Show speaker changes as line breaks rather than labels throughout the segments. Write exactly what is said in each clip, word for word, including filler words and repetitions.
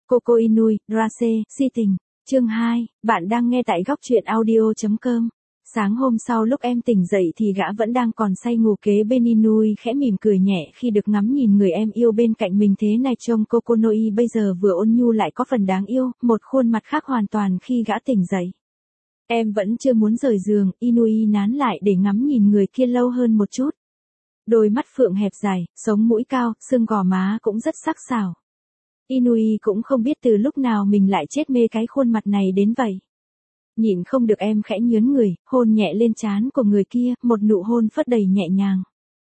Coco Inui, Race, si tình. Chương hai, bạn đang nghe tại góc truyện audio chấm com. Sáng hôm sau lúc em tỉnh dậy thì gã vẫn đang còn say ngủ kế bên. Inui khẽ mỉm cười nhẹ khi được ngắm nhìn người em yêu bên cạnh mình thế này. Trông Kokonoi bây giờ vừa ôn nhu lại có phần đáng yêu, một khuôn mặt khác hoàn toàn khi gã tỉnh dậy. Em vẫn chưa muốn rời giường, Inui nán lại để ngắm nhìn người kia lâu hơn một chút. Đôi mắt phượng hẹp dài, sống mũi cao, xương gò má cũng rất sắc sảo. Inui cũng không biết từ lúc nào mình lại chết mê cái khuôn mặt này đến vậy. Nhịn không được em khẽ nhớn người, hôn nhẹ lên trán của người kia, một nụ hôn phớt đầy nhẹ nhàng.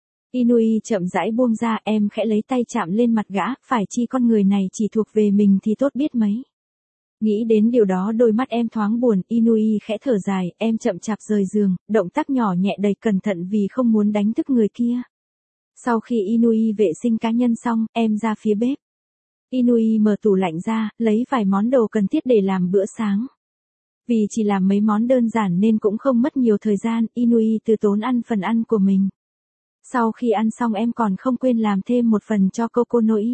Inui chậm rãi buông ra, em khẽ lấy tay chạm lên mặt gã, phải chi con người này chỉ thuộc về mình thì tốt biết mấy. Nghĩ đến điều đó đôi mắt em thoáng buồn, Inui khẽ thở dài, em chậm chạp rời giường, động tác nhỏ nhẹ đầy cẩn thận vì không muốn đánh thức người kia. Sau khi Inui vệ sinh cá nhân xong, em ra phía bếp. Inui mở tủ lạnh ra, lấy vài món đồ cần thiết để làm bữa sáng. Vì chỉ làm mấy món đơn giản nên cũng không mất nhiều thời gian, Inui từ tốn ăn phần ăn của mình. Sau khi ăn xong em còn không quên làm thêm một phần cho Kokonoi.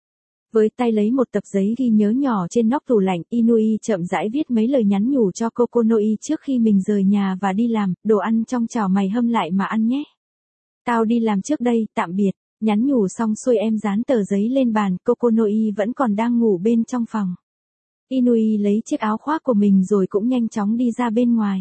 Với tay lấy một tập giấy ghi nhớ nhỏ trên nóc tủ lạnh, Inui chậm rãi viết mấy lời nhắn nhủ cho Kokonoi trước khi mình rời nhà và đi làm, đồ ăn trong chảo mày hâm lại mà ăn nhé. Tao đi làm trước đây, tạm biệt. Nhắn nhủ xong xuôi em dán tờ giấy lên bàn, Kokonoi vẫn còn đang ngủ bên trong phòng. Inui lấy chiếc áo khoác của mình rồi cũng nhanh chóng đi ra bên ngoài.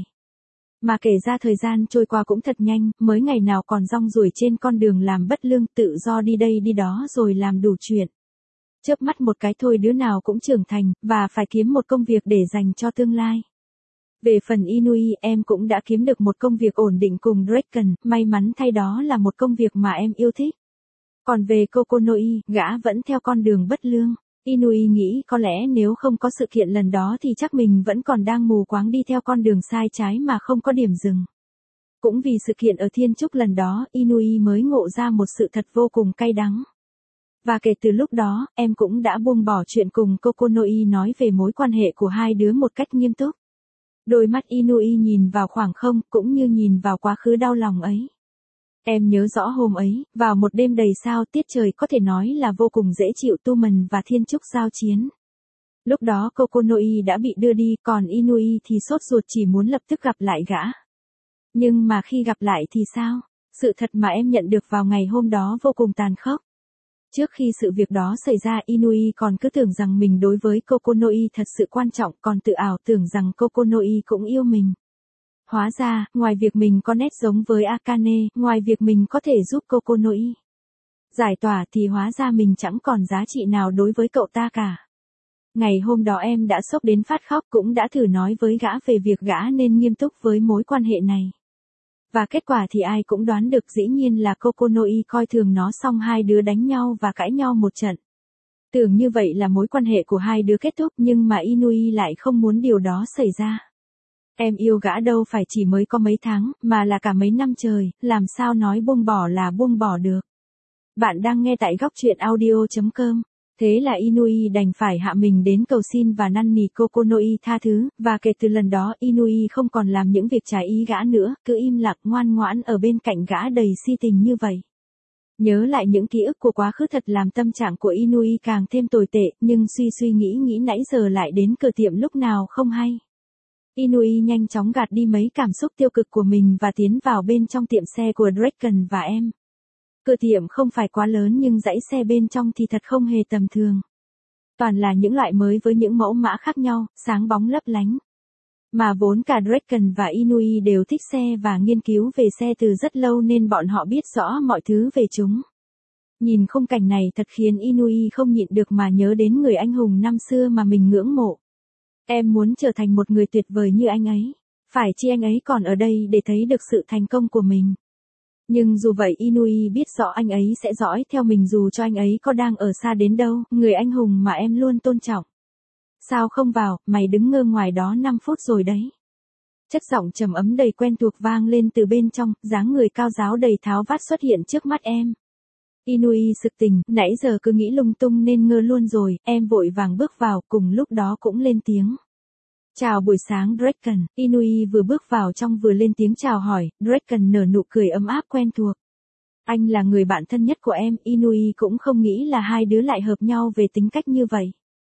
Mà kể ra thời gian trôi qua cũng thật nhanh, mới ngày nào còn rong ruổi trên con đường làm bất lương, tự do đi đây đi đó rồi làm đủ chuyện. Chớp mắt một cái thôi đứa nào cũng trưởng thành, và phải kiếm một công việc để dành cho tương lai. Về phần Inui, em cũng đã kiếm được một công việc ổn định cùng Draken, may mắn thay đó là một công việc mà em yêu thích. Còn về Kokonoi, gã vẫn theo con đường bất lương. Inui nghĩ có lẽ nếu không có sự kiện lần đó thì chắc mình vẫn còn đang mù quáng đi theo con đường sai trái mà không có điểm dừng. Cũng vì sự kiện ở Thiên Trúc lần đó, Inui mới ngộ ra một sự thật vô cùng cay đắng. Và kể từ lúc đó, em cũng đã buông bỏ chuyện cùng Kokonoi nói về mối quan hệ của hai đứa một cách nghiêm túc. Đôi mắt Inui nhìn vào khoảng không, cũng như nhìn vào quá khứ đau lòng ấy. Em nhớ rõ hôm ấy, vào một đêm đầy sao, tiết trời có thể nói là vô cùng dễ chịu, Tumen và Thiên Trúc giao chiến. Lúc đó Kokonoi đã bị đưa đi, còn Inui thì sốt ruột chỉ muốn lập tức gặp lại gã. Nhưng mà khi gặp lại thì sao? Sự thật mà em nhận được vào ngày hôm đó vô cùng tàn khốc. Trước khi sự việc đó xảy ra, Inui còn cứ tưởng rằng mình đối với Kokonoi thật sự quan trọng, còn tự ảo tưởng rằng Kokonoi cũng yêu mình. Hóa ra, ngoài việc mình có nét giống với Akane, ngoài việc mình có thể giúp Kokonoi giải tỏa thì hóa ra mình chẳng còn giá trị nào đối với cậu ta cả. Ngày hôm đó em đã sốc đến phát khóc, cũng đã thử nói với gã về việc gã nên nghiêm túc với mối quan hệ này. Và kết quả thì ai cũng đoán được, dĩ nhiên là Kokonoi coi thường nó, xong hai đứa đánh nhau và cãi nhau một trận. Tưởng như vậy là mối quan hệ của hai đứa kết thúc, nhưng mà Inui lại không muốn điều đó xảy ra. Em yêu gã đâu phải chỉ mới có mấy tháng, mà là cả mấy năm trời, làm sao nói buông bỏ là buông bỏ được. Bạn đang nghe tại góc truyện audio chấm com. Thế là Inui đành phải hạ mình đến cầu xin và năn nỉ Kokonoi tha thứ, và kể từ lần đó Inui không còn làm những việc trái ý gã nữa, cứ im lặng ngoan ngoãn ở bên cạnh gã đầy si tình như vậy. Nhớ lại những ký ức của quá khứ thật làm tâm trạng của Inui càng thêm tồi tệ, nhưng suy suy nghĩ nghĩ nãy giờ lại đến cửa tiệm lúc nào không hay. Inui nhanh chóng gạt đi mấy cảm xúc tiêu cực của mình và tiến vào bên trong tiệm xe của Draken và em. Cửa tiệm không phải quá lớn nhưng dãy xe bên trong thì thật không hề tầm thường. Toàn là những loại mới với những mẫu mã khác nhau, sáng bóng lấp lánh. Mà vốn cả Draken và Inui đều thích xe và nghiên cứu về xe từ rất lâu nên bọn họ biết rõ mọi thứ về chúng. Nhìn khung cảnh này thật khiến Inui không nhịn được mà nhớ đến người anh hùng năm xưa mà mình ngưỡng mộ. Em muốn trở thành một người tuyệt vời như anh ấy. Phải chi anh ấy còn ở đây để thấy được sự thành công của mình. Nhưng dù vậy Inui biết rõ anh ấy sẽ dõi theo mình dù cho anh ấy có đang ở xa đến đâu, người anh hùng mà em luôn tôn trọng. Sao không vào, mày đứng ngơ ngoài đó năm phút rồi đấy. Chất giọng trầm ấm đầy quen thuộc vang lên từ bên trong, dáng người cao ráo đầy tháo vát xuất hiện trước mắt em. Inui sực tỉnh, nãy giờ cứ nghĩ lung tung nên ngơ luôn rồi, em vội vàng bước vào, cùng lúc đó cũng lên tiếng. Chào buổi sáng Draken, Inui vừa bước vào trong vừa lên tiếng chào hỏi, Draken nở nụ cười ấm áp quen thuộc. Anh là người bạn thân nhất của em, Inui cũng không nghĩ là hai đứa lại hợp nhau về tính cách như vậy.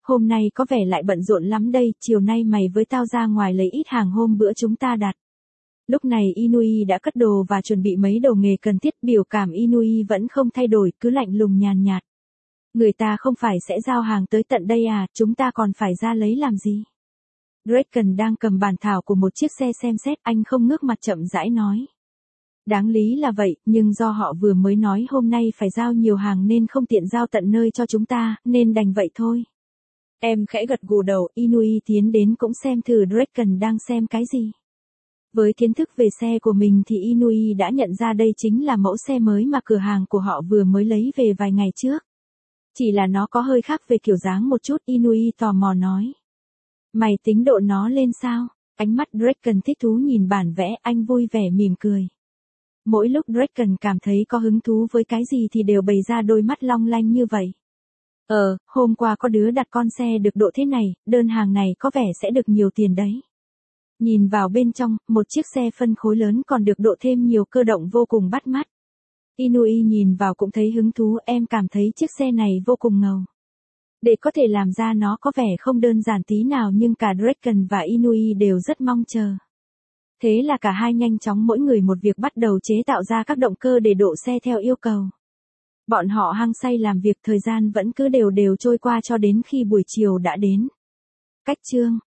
hôm nay có vẻ lại bận rộn lắm đây, chiều nay mày với tao ra ngoài lấy ít hàng hôm bữa chúng ta đặt. Lúc này Inui đã cất đồ và chuẩn bị mấy đồ nghề cần thiết, biểu cảm Inui vẫn không thay đổi, cứ lạnh lùng nhàn nhạt. Người ta không phải sẽ giao hàng tới tận đây à, chúng ta còn phải ra lấy làm gì? Draken đang cầm bàn thảo của một chiếc xe xem xét, anh không ngước mặt chậm rãi nói. Đáng lý là vậy, nhưng do họ vừa mới nói hôm nay phải giao nhiều hàng nên không tiện giao tận nơi cho chúng ta, nên đành vậy thôi. Em khẽ gật gù đầu, Inui tiến đến cũng xem thử Draken đang xem cái gì. Với kiến thức về xe của mình thì Inui đã nhận ra đây chính là mẫu xe mới mà cửa hàng của họ vừa mới lấy về vài ngày trước. Chỉ là nó có hơi khác về kiểu dáng một chút, Inui tò mò nói. Mày tính độ nó lên sao? Ánh mắt Draken thích thú nhìn bản vẽ, anh vui vẻ mỉm cười. Mỗi lúc Draken cảm thấy có hứng thú với cái gì thì đều bày ra đôi mắt long lanh như vậy. Ờ, hôm qua có đứa đặt con xe được độ thế này, đơn hàng này có vẻ sẽ được nhiều tiền đấy. Nhìn vào bên trong, một chiếc xe phân khối lớn còn được độ thêm nhiều cơ động vô cùng bắt mắt. Inui nhìn vào cũng thấy hứng thú, em cảm thấy chiếc xe này vô cùng ngầu. Để có thể làm ra nó có vẻ không đơn giản tí nào nhưng cả Draken và Inui đều rất mong chờ. Thế là cả hai nhanh chóng mỗi người một việc bắt đầu chế tạo ra các động cơ để độ xe theo yêu cầu. Bọn họ hăng say làm việc, thời gian vẫn cứ đều đều trôi qua cho đến khi buổi chiều đã đến. Cách chương